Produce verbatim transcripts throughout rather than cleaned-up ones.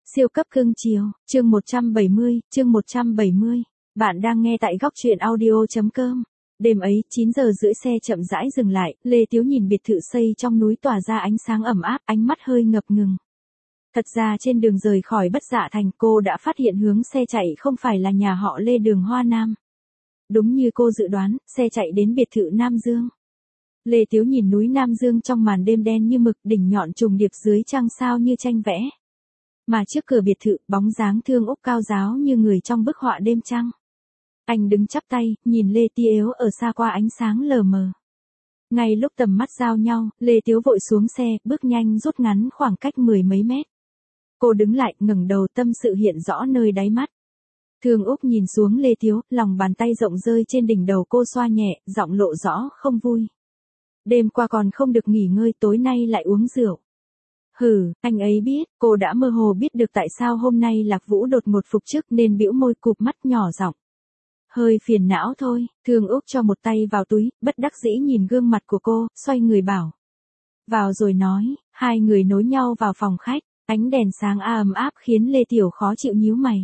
Siêu cấp cưng chiều, chương một trăm bảy mươi, chương một trăm bảy mươi. Bạn đang nghe tại góc truyện audio chấm com. Đêm ấy, chín giờ rưỡi xe chậm rãi dừng lại, Lê Tiếu nhìn biệt thự xây trong núi tỏa ra ánh sáng ẩm áp, ánh mắt hơi ngập ngừng. Thật ra trên đường rời khỏi Bất Dạ Thành, cô đã phát hiện hướng xe chạy không phải là nhà họ Lê đường Hoa Nam. Đúng như cô dự đoán, xe chạy đến biệt thự Nam Dương. Lê Tiếu nhìn núi Nam Dương trong màn đêm đen như mực, đỉnh nhọn trùng điệp dưới trăng sao như tranh vẽ. Mà trước cửa biệt thự, bóng dáng Thương Úc cao ráo như người trong bức họa đêm trăng. Anh đứng chắp tay, nhìn Lê Tiếu ở xa qua ánh sáng lờ mờ. Ngay lúc tầm mắt giao nhau, Lê Tiếu vội xuống xe, bước nhanh rút ngắn khoảng cách mười mấy mét. Cô đứng lại, ngẩng đầu, tâm sự hiện rõ nơi đáy mắt. Thương Úc nhìn xuống Lê Tiếu, lòng bàn tay rộng rơi trên đỉnh đầu cô xoa nhẹ, giọng lộ rõ không vui. Đêm qua còn không được nghỉ ngơi, tối nay lại uống rượu. Hừ, anh ấy biết, cô đã mơ hồ biết được tại sao hôm nay Lạc Vũ đột ngột phục chức nên bĩu môi cụp mắt nhỏ giọng. Hơi phiền não thôi, Thương Úc cho một tay vào túi, bất đắc dĩ nhìn gương mặt của cô, xoay người bảo. Vào rồi nói, hai người nối nhau vào phòng khách, ánh đèn sáng a ấm áp khiến Lê Tiểu khó chịu nhíu mày.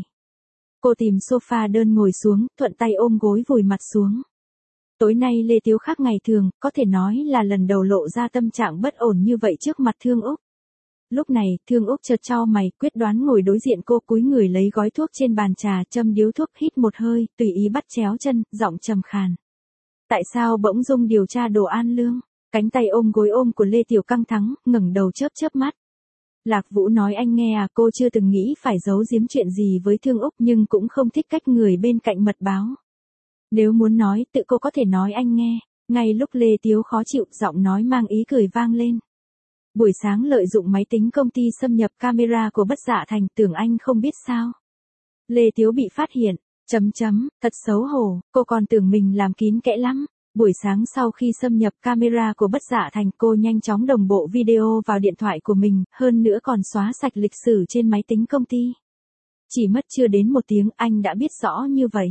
Cô tìm sofa đơn ngồi xuống, thuận tay ôm gối vùi mặt xuống. Tối nay Lê Tiếu khác ngày thường, có thể nói là lần đầu lộ ra tâm trạng bất ổn như vậy trước mặt Thương Úc. Lúc này, Thương Úc chợt chau mày, quyết đoán ngồi đối diện cô, cúi người lấy gói thuốc trên bàn trà, châm điếu thuốc, hít một hơi, tùy ý bắt chéo chân, giọng trầm khàn. Tại sao bỗng dưng điều tra đồ An Lương? Cánh tay ôm gối ôm của Lê Tiểu căng thẳng, ngẩng đầu chớp chớp mắt. Lạc Vũ nói anh nghe à, cô chưa từng nghĩ phải giấu giếm chuyện gì với Thương Úc nhưng cũng không thích cách người bên cạnh mật báo. Nếu muốn nói, tự cô có thể nói anh nghe. Ngay lúc Lê Tiếu khó chịu, giọng nói mang ý cười vang lên. Buổi sáng lợi dụng máy tính công ty xâm nhập camera của Bất Dạ Thành, tưởng anh không biết sao. Lê Tiếu bị phát hiện, chấm chấm, thật xấu hổ, cô còn tưởng mình làm kín kẽ lắm. Buổi sáng sau khi xâm nhập camera của Bất Dạ Thành, cô nhanh chóng đồng bộ video vào điện thoại của mình, hơn nữa còn xóa sạch lịch sử trên máy tính công ty. Chỉ mất chưa đến một tiếng, anh đã biết rõ như vậy.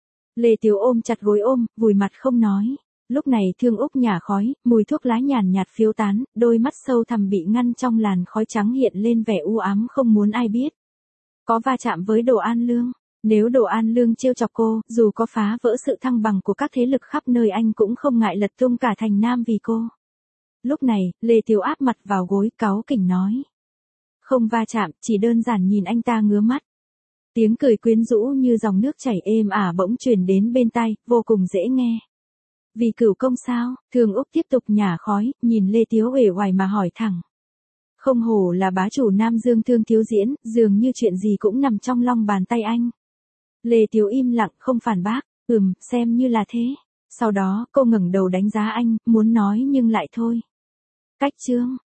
Lê Tiếu ôm chặt gối ôm, vùi mặt không nói. Lúc này Thương Úc nhả khói, mùi thuốc lá nhàn nhạt phiêu tán, đôi mắt sâu thẳm bị ngăn trong làn khói trắng hiện lên vẻ u ám không muốn ai biết. Có va chạm với Đồ An Lương. Nếu Đồ An Lương trêu chọc cô, dù có phá vỡ sự thăng bằng của các thế lực khắp nơi anh cũng không ngại lật tung cả thành Nam vì cô. Lúc này, Lê Tiếu áp mặt vào gối, cáu kỉnh nói. Không va chạm, chỉ đơn giản nhìn anh ta ngứa mắt. Tiếng cười quyến rũ như dòng nước chảy êm ả bỗng truyền đến bên tai, vô cùng dễ nghe. Vì cửu công sao? Thương Úc tiếp tục nhả khói, nhìn Lê Tiếu uể oải mà hỏi thẳng. Không hổ là bá chủ Nam Dương Thương Thiếu Diễn, dường như chuyện gì cũng nằm trong lòng bàn tay anh. Lê Tiếu im lặng, không phản bác, ừm, xem như là thế. Sau đó, cô ngẩng đầu đánh giá anh, muốn nói nhưng lại thôi. Cách chương,